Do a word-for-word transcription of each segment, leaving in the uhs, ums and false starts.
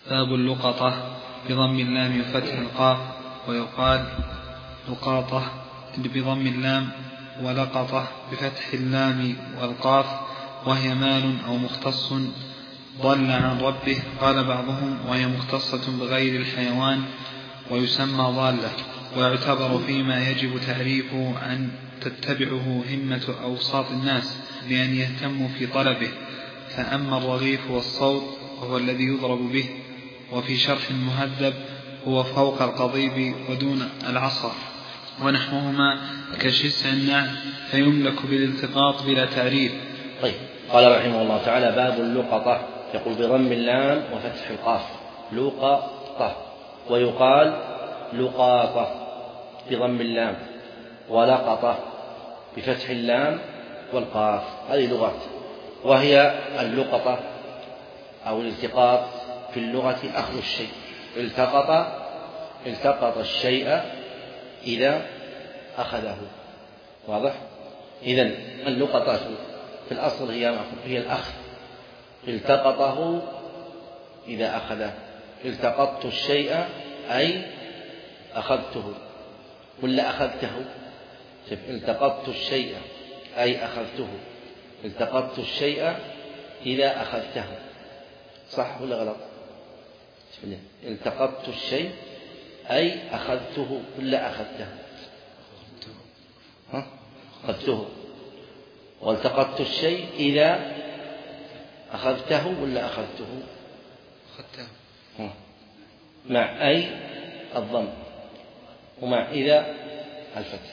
باب اللقطة بضم اللام وفتح القاف، ويقال لقاطة بضم اللام، ولقطة بفتح اللام والقاف، وهي مال أو مختص ضل عن ربه. قال بعضهم وهي مختصة بغير الحيوان ويسمى ضالة، ويعتبر فيما يجب تعريفه أن تتبعه همة أوساط الناس بأن يهتموا في طلبه. فأما الرغيف والصوت وهو الذي يضرب به، وفي شرح المهذب هو فوق القضيب ودون العصا ونحوهما كشسع النعل، فيملك بالالتقاط بلا تعريف. طيب، قال رحمه الله تعالى: باب اللقطة، يقول بضم اللام وفتح القاف لقطة، ويقال لقاطة بضم اللام، ولقطة بفتح اللام والقاف. هذه لغات، وهي اللقطة أو الالتقاط في اللغة أخذ الشيء. التقط التقط الشيء إذا أخذه. واضح؟ إذن اللقطة في الأصل هي هي الأخذ. التقطه إذا أخذه. التقطت الشيء أي أخذته ولا أخذته. التقطت الشيء أي أخذته. التقطت الشيء إذا أخذته. صح ولا غلط؟ التقطت الشيء أي أخذته ولا أخذته؟ ها؟ أخذته. والتقطت الشيء إذا أخذته ولا أخذته؟ أخذته. مع أي الضم، ومع إذا الفتح.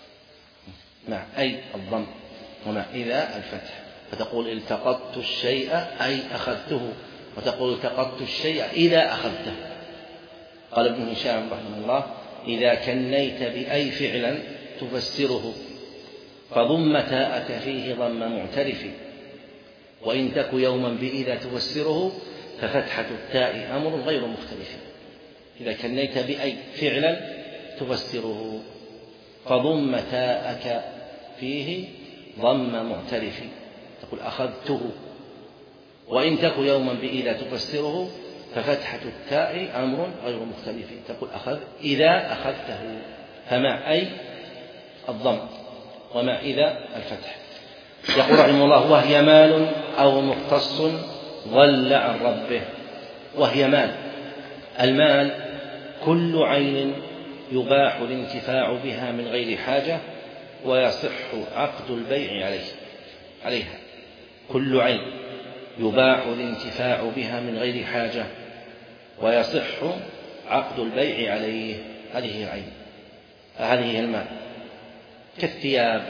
مع أي الضم ومع إذا الفتح. فتقول التقطت الشيء أي أخذته، وتقول التقطت الشيء إذا أخذته. قال ابن هشام رحمه الله: إذا كنيت بأي فعلا تفسره فضم تاءك فيه ضم معترف، وإن تك يوما بإذا تفسره ففتحة التاء أمر غير مختلف. إذا كنيت بأي فعلا تفسره فضم تاءك فيه ضم معترف، تقول أخذته. وإن تك يوما بإذا تفسره ففتحة التاء أمر غير مختلف، تقول أخذ إذا أخذته. فمع أي الضم ومع إذا الفتح. يقول رحمه الله: وهي مال أو مختص ضل عن ربه. وهي مال. المال كل عين يباح الانتفاع بها من غير حاجة ويصح عقد البيع عليه عليها. كل عين يباح الانتفاع بها من غير حاجة ويصح عقد البيع عليه. هذه هي العين، هذه هي المال، كالثياب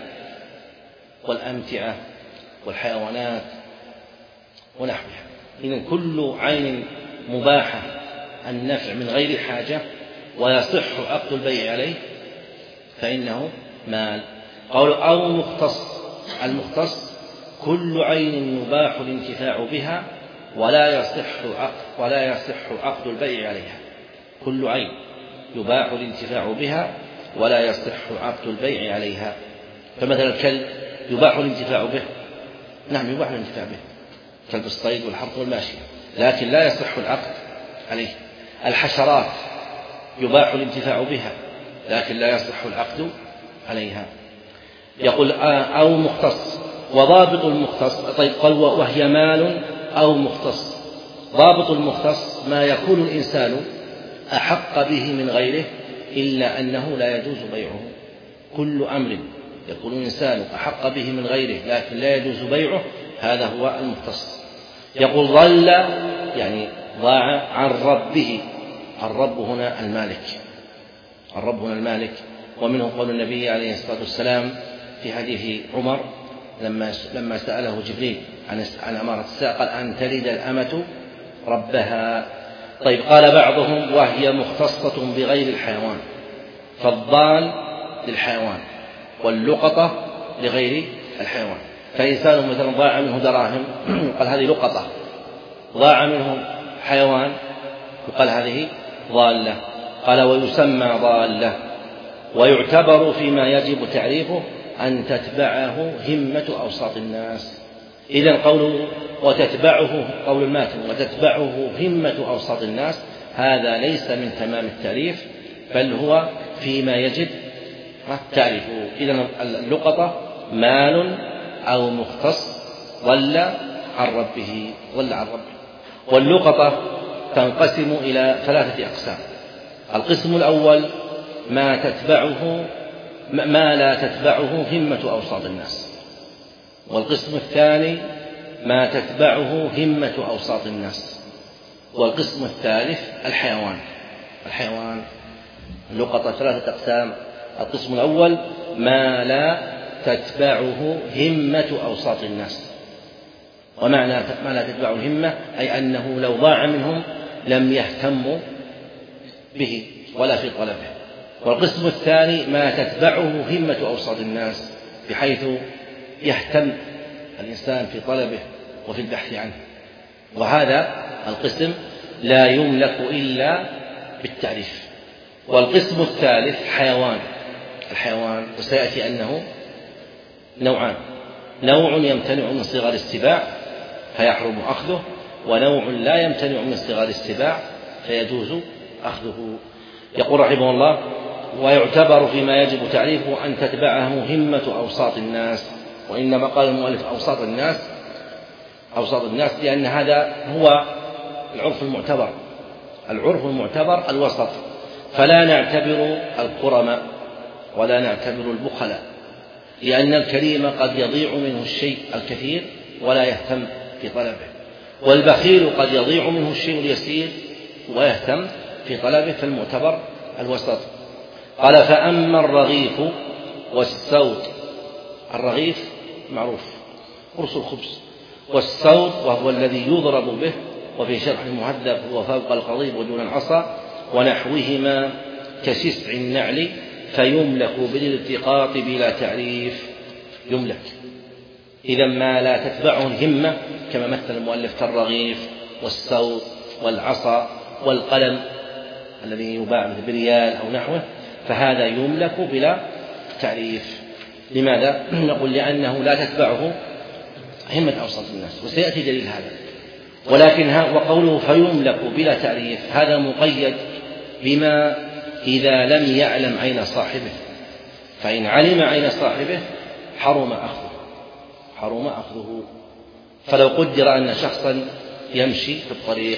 والأمتعة والحيوانات ونحوها. إذن كل عين مباحة النفع من غير حاجة ويصح عقد البيع عليه فإنه مال. قول أو مختص. المختص كل عين يباح الانتفاع بها ولا يصح عقد ولا يصح عقد البيع عليها. كل عين يباح الانتفاع بها ولا يصح عقد البيع عليها. فمثلا الكلب يباح الانتفاع به، نعم يباح الانتفاع به، كلب الصيد والحرث والماشية، لكن لا يصح العقد عليه. الحشرات يباح الانتفاع بها لكن لا يصح العقد عليها. يقول أو مختص. وضابط المختص، طيب قال وهي مال أو مختص. ضابط المختص ما يكون الإنسان أحق به من غيره إلا أنه لا يجوز بيعه. كل أمر يكون الإنسان أحق به من غيره لكن لا يجوز بيعه، هذا هو المختص. يقول ضل يعني ضاع عن ربه. الرب هنا المالك، الرب هنا المالك. ومنه قول النبي عليه الصلاة والسلام في حديث عمر لما لما سأله جبريل عن عن أمارة الساعة قال: أن تلد الأمة ربها. طيب، قال بعضهم وهي مختصة بغير الحيوان، فالضال للحيوان واللقطة لغير الحيوان. فإنسان مثلا ضاع منه دراهم قال هذه لقطة، ضاع منه حيوان وقال هذه ضالة. قال ويسمى ضالة، ويعتبر فيما يجب تعريفه أن تتبعه همة أوساط الناس. إذن قوله وتتبعه قول الماتن وتتبعه همة أوساط الناس هذا ليس من تمام التعريف، بل هو فيما يجب تعرفه. إذن اللقطة مال أو مختص ضل عن ربه ضل عن ربه. واللقطة تنقسم إلى ثلاثة أقسام. القسم الأول ما تتبعه ما لا تتبعه همة أوساط الناس. والقسم الثاني ما تتبعه همة أوساط الناس. والقسم الثالث الحيوان. الحيوان اللقطة ثلاثة أقسام. القسم الأول ما لا تتبعه همة أوساط الناس. ومعنى ما لا تتبعه الهمة أي أنه لو ضاع منهم لم يهتموا به ولا في طلبه. والقسم الثاني ما تتبعه همة أوساط الناس بحيث يهتم الإنسان في طلبه وفي البحث عنه. وهذا القسم لا يملك إلا بالتعريف. والقسم الثالث حيوان. الحيوان وسيأتي أنه نوعان: نوع يمتنع من صغار السباع فيحرم أخذه، ونوع لا يمتنع من صغار السباع فيجوز أخذه. يقول رحمه الله: ويعتبر فيما يجب تعريفه أن تتبعه همة أوساط الناس. وإنما قال المؤلف أوساط الناس أوساط الناس لأن هذا هو العرف المعتبر. العرف المعتبر الوسط، فلا نعتبر الكرماء ولا نعتبر البخلاء، لأن الكريم قد يضيع منه الشيء الكثير ولا يهتم في طلبه، والبخيل قد يضيع منه الشيء اليسير ويهتم في طلبه، فالمعتبر الوسط. قال: فأما الرغيف والسوط. الرغيف معروف قرص الخبز، والسوط وهو الذي يضرب به، وفي شرح المهذب هو فوق القضيب ودون العصا، ونحوهما كشسع النعل، فيملك بالالتقاط بلا تعريف. يملك. إذا ما لا تتبعه الهمة كما مثل المؤلف كالرغيف والسوط والعصا والقلم الذي يباع مثل بريال أو نحوه، فهذا يملك بلا تعريف. لماذا؟ نقول لأنه لا تتبعه همة أوساط الناس، وسيأتي دليل هذا. ولكن وقوله فيملك بلا تعريف هذا مقيد بما إذا لم يعلم عين صاحبه، فإن علم عين صاحبه حرم أخذه حرم أخذه فلو قدر أن شخصا يمشي في الطريق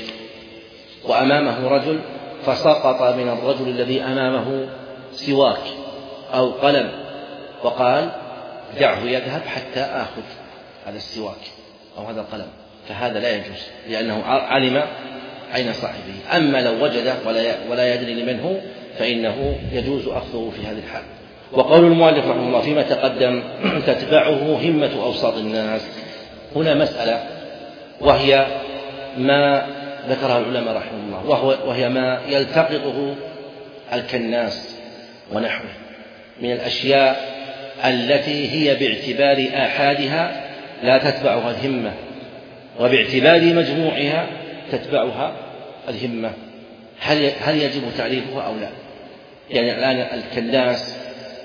وأمامه رجل، فسقط من الرجل الذي أمامه سواك أو قلم، وقال: دعه يذهب حتى آخذ هذا السواك أو هذا القلم، فهذا لا يجوز لأنه علم عين صاحبه. أما لو وجد ولا يدري لمن هو فإنه يجوز أخذه في هذه الحال. وقول المؤلف رحمه الله فيما تقدم تتبعه همة أوساط الناس، هنا مسألة وهي ما ذكرها العلماء رحمه الله، وهو وهي ما يلتقطه الكناس ونحوه من الأشياء التي هي باعتبار آحادها لا تتبعها الهمة، وباعتبار مجموعها تتبعها الهمة. هل هل يجب تعريفها أو لا؟ يعني الآن الكناس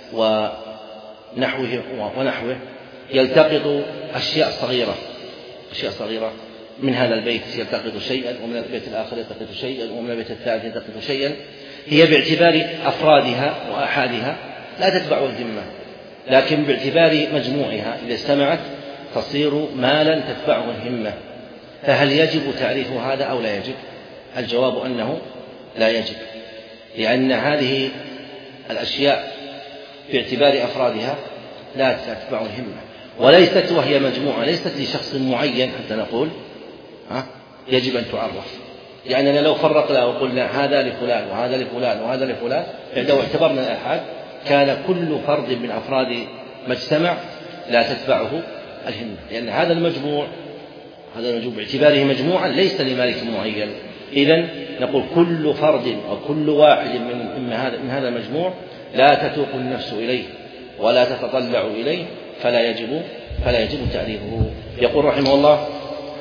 ونحوه ونحوه يلتقط أشياء صغيرة أشياء صغيرة من هذا البيت يلتقط شيئا، ومن البيت الآخر يلتقط شيئا، ومن البيت الثالث يلتقط شيئا، هي باعتبار أفرادها وآحادها لا تتبع الهمة، لكن باعتبار مجموعها إذا اجتمعت تصير مالا تتبعه الهمة. فهل يجب تعريف هذا أو لا يجب؟ الجواب أنه لا يجب، لأن هذه الأشياء باعتبار أفرادها لا تتبع الهمة، وليست وهي مجموعة ليست لشخص معين حتى نقول ها يجب أن تعرف. لأننا لو فرقنا وقلنا هذا لفلان وهذا لفلان وهذا لفلان، لو اعتبرنا الآحاد كان كل فرد من أفراد مجتمع لا تتبعه الهمة، لأن هذا المجموع هذا المجموع باعتباره مجموعا ليس لمالك معين. إذن نقول كل فرد أو كل واحد من هذا من هذا المجموع لا تتوق النفس إليه ولا تتطلع إليه، فلا يجب فلا يجب تعريفه. يقول رحمه الله: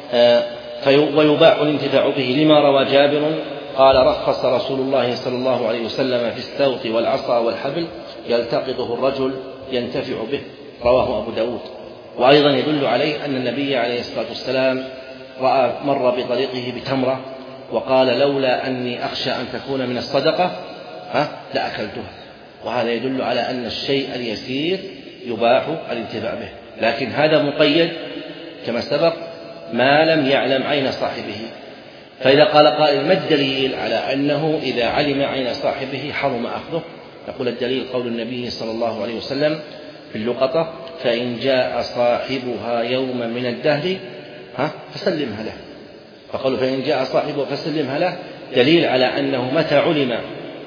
ويباح الانتفاع به لما روى جابر قال: رخص رسول الله صلى الله عليه وسلم في السوط والعصا والحبل يلتقطه الرجل ينتفع به، رواه أبو داود. وأيضا يدل عليه أن النبي عليه الصلاة والسلام رأى مر بطريقه بتمرة وقال لولا أني أخشى أن تكون من الصدقة ها لأكلتها، وهذا يدل على أن الشيء اليسير يباح الانتفاع به، لكن هذا مقيد كما سبق ما لم يعلم عين صاحبه. فإذا قال قائل ما الدليل على أنه إذا علم عين صاحبه حرم أخذه؟ نقول الدليل قول النبي صلى الله عليه وسلم في اللقطة فإن جاء صاحبها يوما من الدهر ها فسلمها له، فقالوا فإن جاء صاحبها فسلمها له دليل على أنه متى علم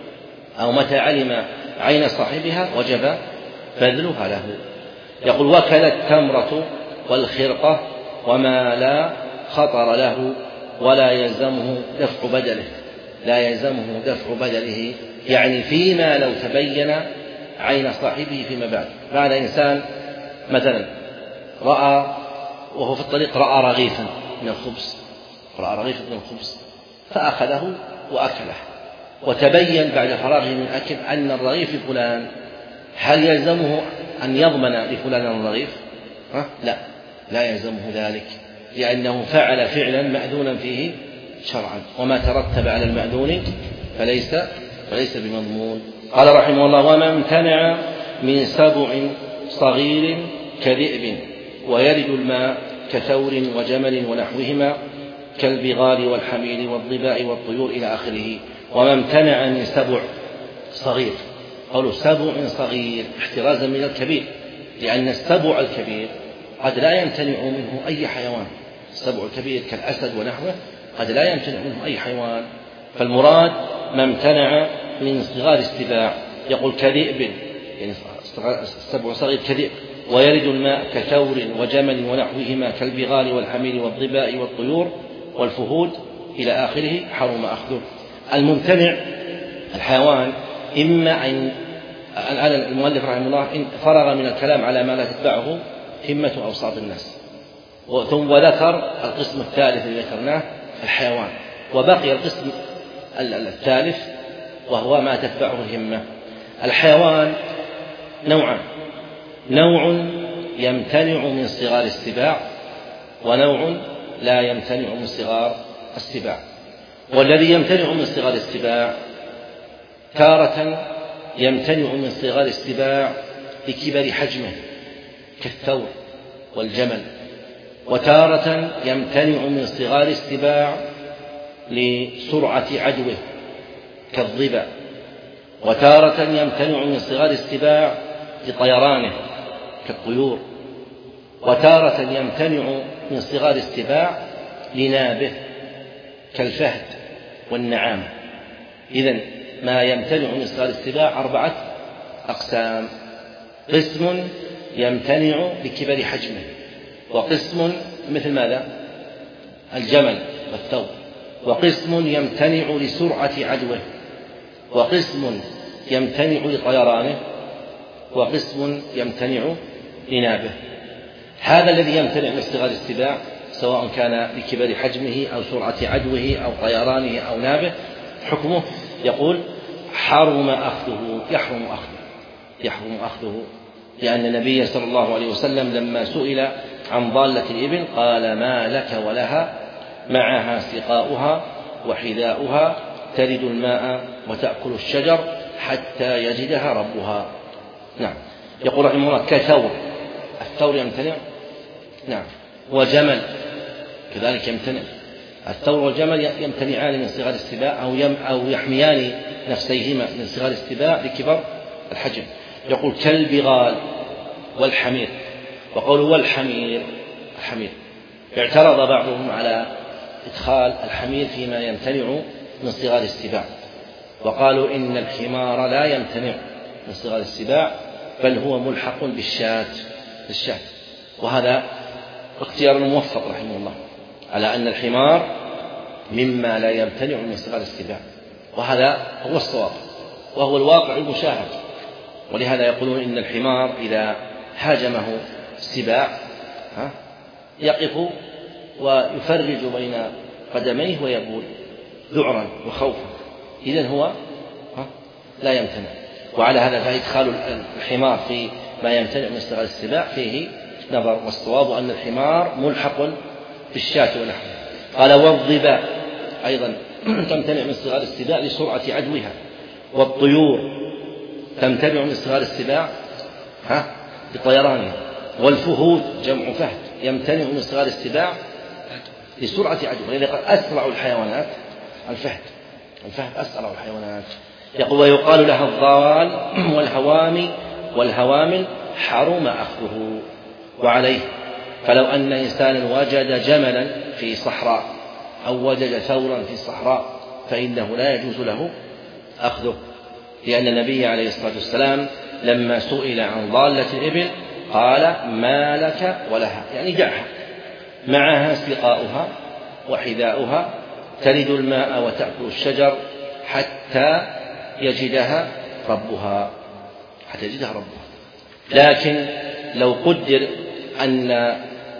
أو متى علم عين صاحبها وجب بذلها له. يقول وكذا التمرة والخرقة وما لا خطر له ولا يلزمه دفع بدله، لا يلزمه دفع بدله يعني فيما لو تبين عين صاحبه فيما بعد. بعد إنسان مثلا رأى وهو في الطريق رأى رغيفا من الخبز، رأى رغيفا من الخبز فأخذه وأكله، وتبين بعد فراغه من الأكل أن الرغيف لفلان، هل يلزمه أن يضمن لفلان الرغيف؟ ها؟ لا، لا يلزمه ذلك، لأنه فعل فعلا مأذونا فيه شرعا، وما ترتب على المأذون فليس فليس بمضمون. قال رحمه الله وما امتنع من سبع صغير كذئب ويرد الماء كثور وجمل ونحوهما كالبغال والحمير والظباء والطيور إلى آخره. وما امتنع من سبع صغير، قالوا سبع صغير احترازا من الكبير، لأن السبع الكبير قد لا يمتنع منه أي حيوان، السبع الكبير كالأسد ونحوه قد لا يمتنع منه أي حيوان، فالمراد ما امتنع من صغار السباع. يقول كذئب يعني السبع صغير كذئب، ويرد الماء كثور وجمل ونحوهما كالبغال والحمير والظباء والطيور والفهود إلى آخره حرم أخذه. الممتنع الحيوان إما أن الآن المؤلف رحمه الله إن فرغ من الكلام على ما لا تتبعه همة أوساط الناس، ثم وذكر القسم الثالث الذي ذكرناه الحيوان، وبقي القسم الثالث وهو ما تتبعه الهمة. الحيوان نوعان، نوع يمتنع من صغار السباع ونوع لا يمتنع من صغار السباع. والذي يمتنع من صغار السباع تارة يمتنع من صغار السباع لكبر حجمه كالثور والجمل، وتارة يمتنع من صغار السباع لسرعة عدوه كالظبا، وتارة يمتنع من صغار السباع لطيرانه كالطيور، وتارة يمتنع من صغار السباع لنابه كالفهد والنعام. إذن ما يمتنع من صغار السباع أربعة أقسام: قسم يمتنع لكبر حجمه، وقسم مثل ماذا؟ الجمل والثور، وقسم يمتنع لسرعة عدوه، وقسم يمتنع لطيرانه، وقسم يمتنع لنابه. هذا الذي يمتنع من صغار السباع سواء كان لكبر حجمه أو سرعة عدوه أو طيرانه أو نابه، حكمه يقول حرم أخذه، يحرم أخذه يحرم أخذه لأن النبي صلى الله عليه وسلم لما سئل عن ضالة الإبل قال ما لك ولها معها سقاؤها وحذاؤها ترد الماء وتأكل الشجر حتى يجدها ربها. نعم. يقول رحمه الله كثور، الثور يمتنع، نعم، وجمل كذلك يمتنع، الثور والجمل يمتنعان من صغار السباع أو, يم أو يحميان نفسيهما من صغار السباع لكبر الحجم. يقول كالبغال والحمير، وقولوا والحمير الحمير اعترض بعضهم على إدخال الحمير فيما يمتنع من صغار السباع، وقالوا إن الحمار لا يمتنع من صغار السباع بل هو ملحق بالشاة بالشاة وهذا اختيار الموفق رحمه الله على أن الحمار مما لا يمتنع من صغار السباع، وهذا هو الصواب وهو الواقع المشاهد. ولهذا يقولون إن الحمار إذا هاجمه السباع يقف ويفرج بين قدميه ويبول ذعرا وخوفا، إذن هو لا يمتنع. وعلى هذا فإدخال الحمار في ما يمتنع من صغار السباع فيه نظر، والصواب أن الحمار ملحق بالشاة ونحوها. قال والظباء أيضا تمتنع من صغار السباع لسرعة عدوها، والطيور تمتنع من صغار السباع ها بطيرانها، والفهود جمع فهد يمتنع من صغار السباع لسرعة عدوها، لذلك أسرع الحيوانات الفهد، الفهد أسرع الحيوانات. يقول ويقال لها الضوال والهوامي والهوامل حرم أخذه. وعليه فلو أن إنسانا وجد جملا في صحراء أو وجد ثورا في الصحراء فإنه لا يجوز له أخذه، لأن النبي عليه الصلاة والسلام لما سئل عن ضالة الإبل قال ما لك ولها، يعني دعها، معها سقاؤها وحذاؤها، تلد الماء وتأكل الشجر حتى يجدها ربها، حتى يجدها ربها. لكن لو قدر أن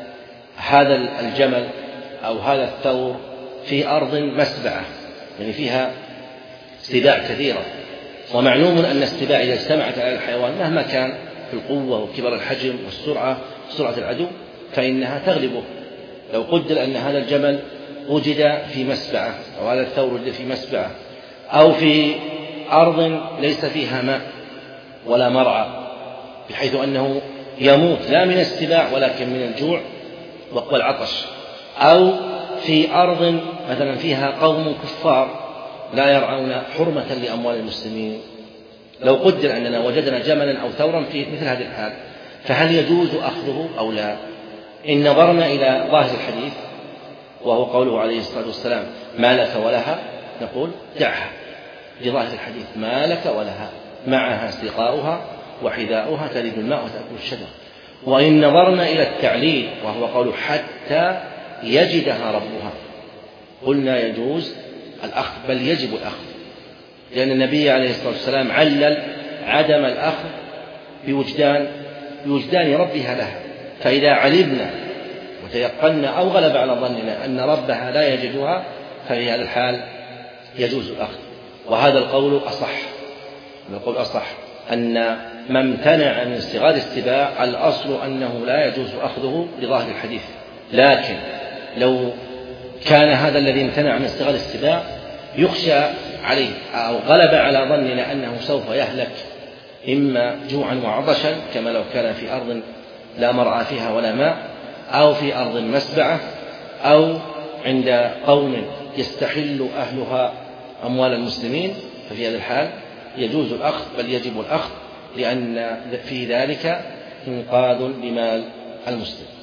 هذا الجمل أو هذا الثور في أرض مسبعة، يعني فيها سباع كثيرة، ومعلوم أن السباع إذا اجتمعت على الحيوان مهما كان في القوة وكبر الحجم والسرعة سرعة العدو فإنها تغلبه. لو قدر أن هذا الجمل وجد في مسبعة أو هذا الثور وجد في مسبعة أو في أرض ليس فيها ماء ولا مرعى، بحيث أنه يموت لا من السباع ولكن من الجوع والعطش، أو في أرض مثلا فيها قوم كفار لا يرعون حرمة لأموال المسلمين، لو قدر أننا وجدنا جملا أو ثورا في مثل هذه الحال فهل يجوز أخذه أو لا؟ إن نظرنا إلى ظاهر الحديث وهو قوله عليه الصلاة والسلام ما لك ولها، نقول دعها لظاهر الحديث، ما لك ولها، معها سقاؤها وحذاؤها، تلد الماء وتأكل الشجر. وإن نظرنا إلى التعليل وهو قوله حتى يجدها ربها، قلنا يجوز الأخذ بل يجب الأخذ، لأن النبي عليه الصلاة والسلام علل عدم الأخذ بوجدان بوجدان ربها لها، فإذا علمنا وتيقنا أو غلب على ظننا أن ربها لا يجدها ففي هذا الحال يجوز الأخذ. وهذا القول أصح، القول أصح أن ما امتنع من صغار السباع الأصل أنه لا يجوز أخذه لظاهر الحديث، لكن لو كان هذا الذي امتنع من صغار السباع يخشى عليه أو غلب على ظننا أنه سوف يهلك إما جوعا وعطشا كما لو كان في أرض لا مرعى فيها ولا ماء، أو في أرض مسبعة، أو عند قوم يستحل أهلها أموال المسلمين، ففي هذا الحال يجوز الأخذ بل يجب الأخذ، لأن في ذلك إنقاذ لمال المسلم.